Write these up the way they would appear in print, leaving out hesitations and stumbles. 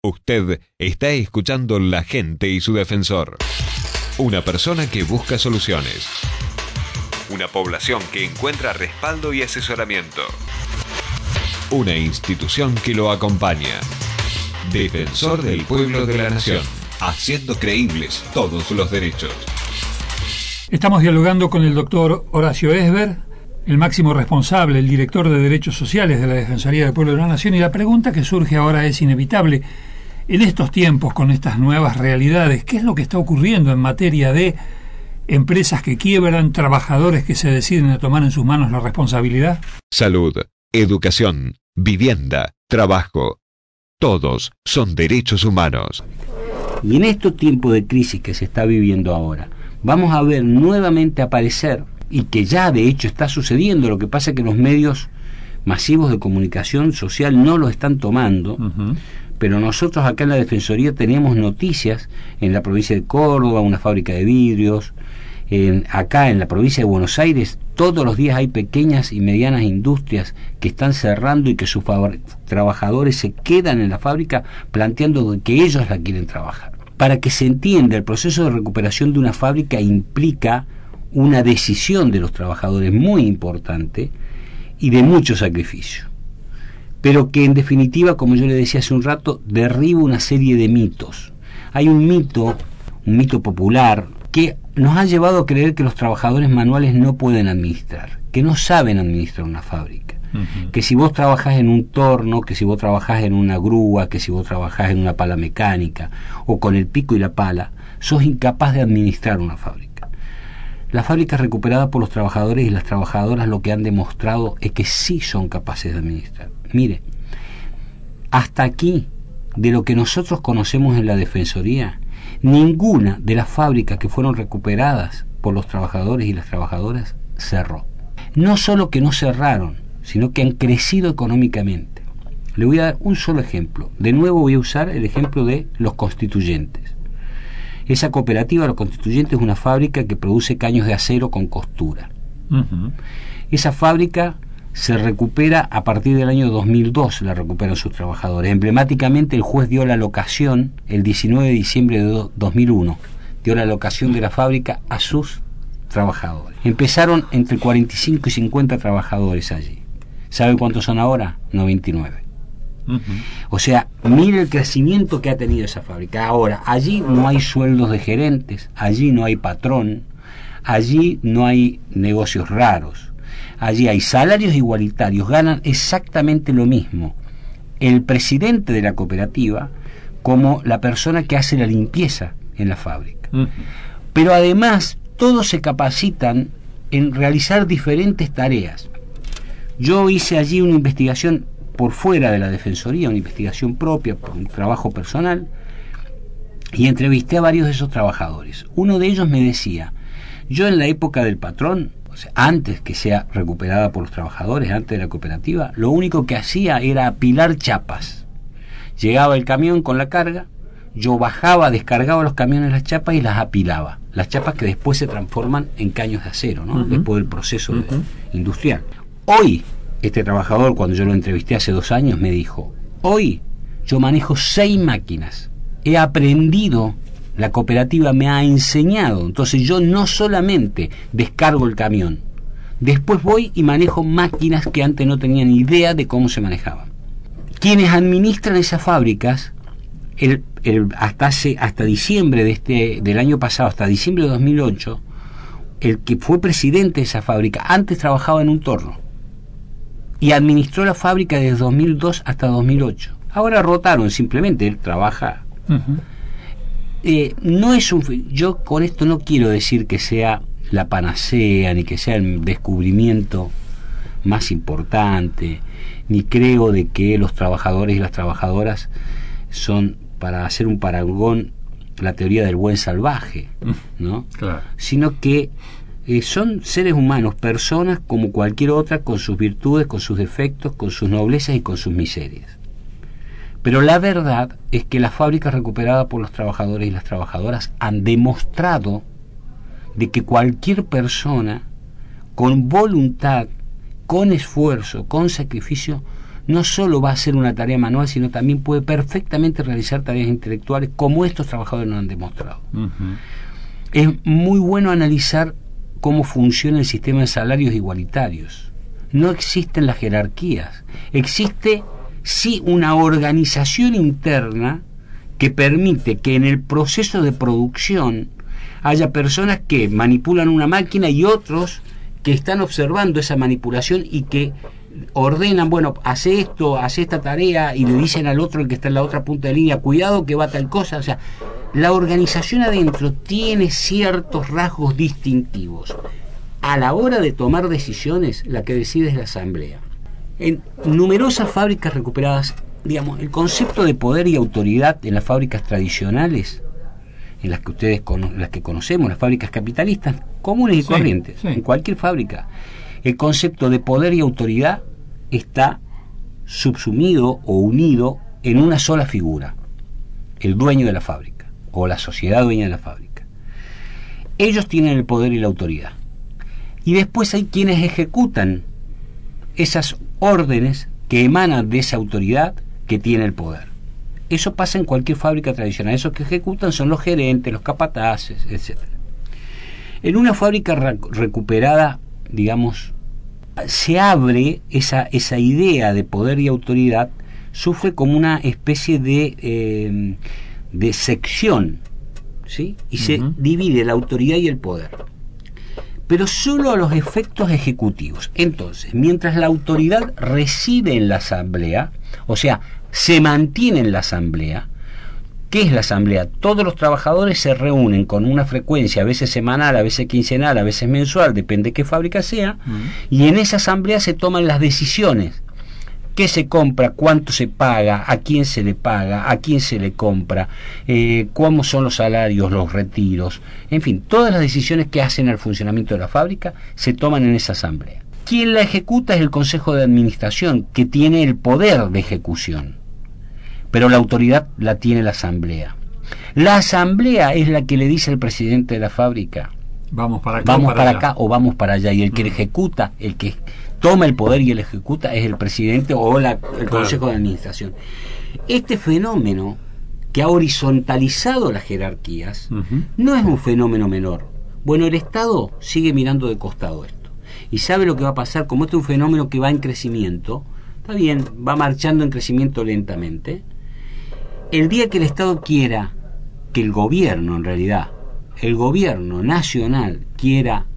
Usted está escuchando La Gente y su Defensor. Una persona que busca soluciones. Una población que encuentra respaldo y asesoramiento. Una institución que lo acompaña. Defensor del pueblo de la nación, haciendo creíbles todos los derechos. Estamos dialogando con el doctor Horacio Esber, el máximo responsable, el director de Derechos Sociales de la Defensoría del Pueblo de la Nación, y la pregunta que surge ahora es inevitable. En estos tiempos, con estas nuevas realidades, ¿qué es lo que está ocurriendo en materia de empresas que quiebran, trabajadores que se deciden a tomar en sus manos la responsabilidad? Salud, educación, vivienda, trabajo. Todos son derechos humanos. Y en estos tiempos de crisis que se está viviendo ahora, vamos a ver nuevamente aparecer, y que ya de hecho está sucediendo, lo que pasa es que los medios masivos de comunicación social no lo están tomando, pero nosotros acá en la Defensoría tenemos noticias en la provincia de Córdoba, una fábrica de vidrios, acá en la provincia de Buenos Aires, todos los días hay pequeñas y medianas industrias que están cerrando y que sus trabajadores se quedan en la fábrica planteando que ellos la quieren trabajar. Para que se entienda, el proceso de recuperación de una fábrica implica una decisión de los trabajadores muy importante y de mucho sacrificio, pero que en definitiva, como yo le decía hace un rato, derriba una serie de mitos. Hay un mito popular que nos ha llevado a creer que los trabajadores manuales no pueden administrar, que no saben administrar una fábrica, que si vos trabajás en un torno, que si vos trabajás en una grúa, que si vos trabajás en una pala mecánica o con el pico y la pala, sos incapaz de administrar una fábrica. Las fábricas recuperadas por los trabajadores y las trabajadoras lo que han demostrado es que sí son capaces de administrar. Mire, hasta aquí, de lo que nosotros conocemos en la Defensoría, ninguna de las fábricas que fueron recuperadas por los trabajadores y las trabajadoras cerró. No solo que no cerraron, sino que han crecido económicamente. Le voy a dar un solo ejemplo. De nuevo voy a usar el ejemplo de Los Constituyentes. Esa cooperativa, Los Constituyentes, es una fábrica que produce caños de acero con costura. Esa fábrica se recupera a partir del año 2002, la recuperan sus trabajadores. Emblemáticamente, el juez dio la locación el 19 de diciembre de 2001, dio la locación de la fábrica a sus trabajadores. Empezaron entre 45 y 50 trabajadores allí. ¿Sabe cuántos son ahora? 99. O sea, mire el crecimiento que ha tenido esa fábrica. Ahora, allí no hay sueldos de gerentes, allí no hay patrón, allí no hay negocios raros, allí hay salarios igualitarios, ganan exactamente lo mismo el presidente de la cooperativa como la persona que hace la limpieza en la fábrica. Pero además todos se capacitan en realizar diferentes tareas. Yo hice allí una investigación por fuera de la Defensoría, una investigación propia, por un trabajo personal, y entrevisté a varios de esos trabajadores. Uno de ellos me decía, yo en la época del patrón, o sea, antes que sea recuperada por los trabajadores, antes de la cooperativa, lo único que hacía era apilar chapas. Llegaba el camión con la carga, yo bajaba, descargaba los camiones las chapas y las apilaba. Las chapas que después se transforman en caños de acero, ¿no? Después del proceso industrial. Hoy, este trabajador, cuando yo lo entrevisté hace 2 años, me dijo, hoy yo manejo 6 máquinas, he aprendido, la cooperativa me ha enseñado, entonces yo no solamente descargo el camión, después voy y manejo máquinas que antes no tenían idea de cómo se manejaban. Quienes administran esas fábricas, hasta diciembre del año pasado, hasta diciembre de 2008, el que fue presidente de esa fábrica antes trabajaba en un torno y administró la fábrica desde 2002 hasta 2008. Ahora rotaron, simplemente él trabaja. No es yo con esto no quiero decir que sea la panacea, ni que sea el descubrimiento más importante, ni creo de que los trabajadores y las trabajadoras son, para hacer un parangón, la teoría del buen salvaje, ¿no? Claro. Sino que son seres humanos, personas como cualquier otra, con sus virtudes, con sus defectos, con sus noblezas y con sus miserias. Pero la verdad es que las fábricas recuperadas por los trabajadores y las trabajadoras han demostrado de que cualquier persona con voluntad, con esfuerzo, con sacrificio, no solo va a hacer una tarea manual, sino también puede perfectamente realizar tareas intelectuales, como estos trabajadores nos han demostrado. Es muy bueno analizar cómo funciona el sistema de salarios igualitarios. No existen las jerarquías, existe sí una organización interna que permite que en el proceso de producción haya personas que manipulan una máquina y otros que están observando esa manipulación y que ordenan, bueno, hace esto, hace esta tarea, y le dicen al otro, el que está en la otra punta de línea, cuidado que va tal cosa. O sea, la organización adentro tiene ciertos rasgos distintivos. A la hora de tomar decisiones, la que decide es la asamblea. En numerosas fábricas recuperadas, digamos, el concepto de poder y autoridad en las fábricas tradicionales, en las que ustedes las que conocemos, las fábricas capitalistas comunes y corrientes, en cualquier fábrica, el concepto de poder y autoridad está subsumido o unido en una sola figura: el dueño de la fábrica o la sociedad dueña de la fábrica. Ellos tienen el poder y la autoridad, y después hay quienes ejecutan esas órdenes que emanan de esa autoridad que tiene el poder. Eso pasa en cualquier fábrica tradicional. Esos que ejecutan son los gerentes, los capataces, etc. En una fábrica recuperada, digamos, se abre esa idea de poder y autoridad, sufre como una especie de sección, ¿sí? Y se divide la autoridad y el poder, pero solo a los efectos ejecutivos. Entonces, mientras la autoridad reside en la asamblea, o sea, se mantiene en la asamblea. ¿Qué es la asamblea? Todos los trabajadores se reúnen con una frecuencia, a veces semanal, a veces quincenal, a veces mensual, depende de qué fábrica sea, y en esa asamblea se toman las decisiones. ¿Qué se compra? ¿Cuánto se paga? ¿A quién se le paga? ¿A quién se le compra? ¿Cómo son los salarios, los retiros? En fin, todas las decisiones que hacen al funcionamiento de la fábrica se toman en esa asamblea. Quien la ejecuta es el Consejo de Administración, que tiene el poder de ejecución, pero la autoridad la tiene la asamblea. La asamblea es la que le dice al presidente de la fábrica: vamos para acá o vamos para allá, y el que ejecuta, el que toma el poder y el ejecuta, es el presidente o el Consejo de Administración. Este fenómeno que ha horizontalizado las jerarquías no es un fenómeno menor. Bueno, el Estado sigue mirando de costado esto y sabe lo que va a pasar. Como este es un fenómeno que va en crecimiento, está bien, va marchando en crecimiento lentamente. El día que el Estado quiera, que el gobierno, en realidad, el gobierno nacional quiera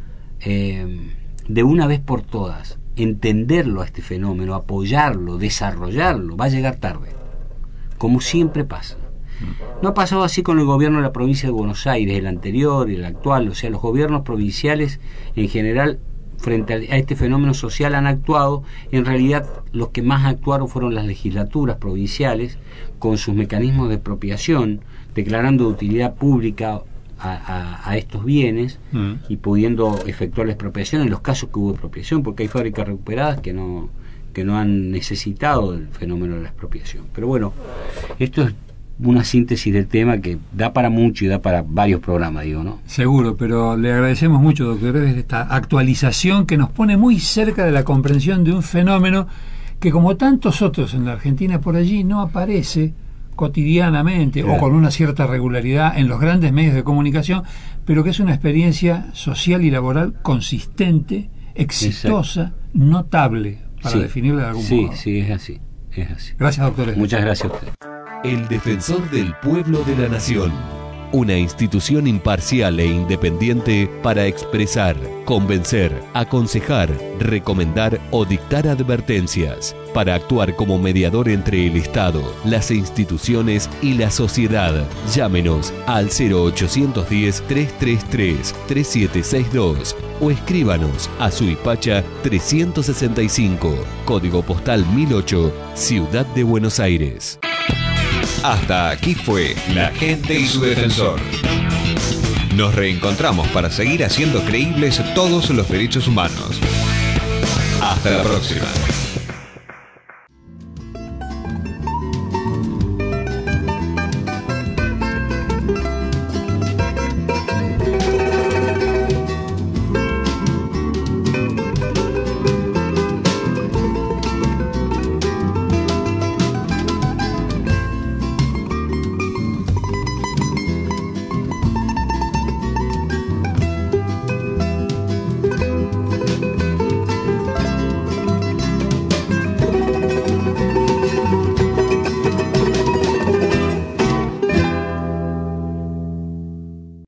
de una vez por todas entenderlo a este fenómeno, apoyarlo, desarrollarlo, va a llegar tarde, como siempre pasa. No ha pasado así con el gobierno de la provincia de Buenos Aires, el anterior y el actual. O sea, los gobiernos provinciales en general frente a este fenómeno social han actuado. En realidad los que más actuaron fueron las legislaturas provinciales, con sus mecanismos de expropiación, declarando de utilidad pública a estos bienes y pudiendo efectuar la expropiación en los casos que hubo expropiación, porque hay fábricas recuperadas que no han necesitado del fenómeno de la expropiación. Pero bueno, esto es una síntesis del tema que da para mucho y da para varios programas, digo, ¿no? Seguro, pero le agradecemos mucho, doctor, esta actualización que nos pone muy cerca de la comprensión de un fenómeno que, como tantos otros en la Argentina por allí, no aparece cotidianamente o con una cierta regularidad en los grandes medios de comunicación, pero que es una experiencia social y laboral consistente, exitosa, notable, para definirla de algún modo. Sí, es así. Gracias, doctor. Muchas gracias a usted. El defensor del pueblo de la nación. Una institución imparcial e independiente para expresar, convencer, aconsejar, recomendar o dictar advertencias, para actuar como mediador entre el Estado, las instituciones y la sociedad. Llámenos al 0810-333-3762 o escríbanos a Suipacha 365, código postal 1008, Ciudad de Buenos Aires. Hasta aquí fue La Gente y su Defensor. Nos reencontramos para seguir haciendo creíbles todos los derechos humanos. Hasta la próxima.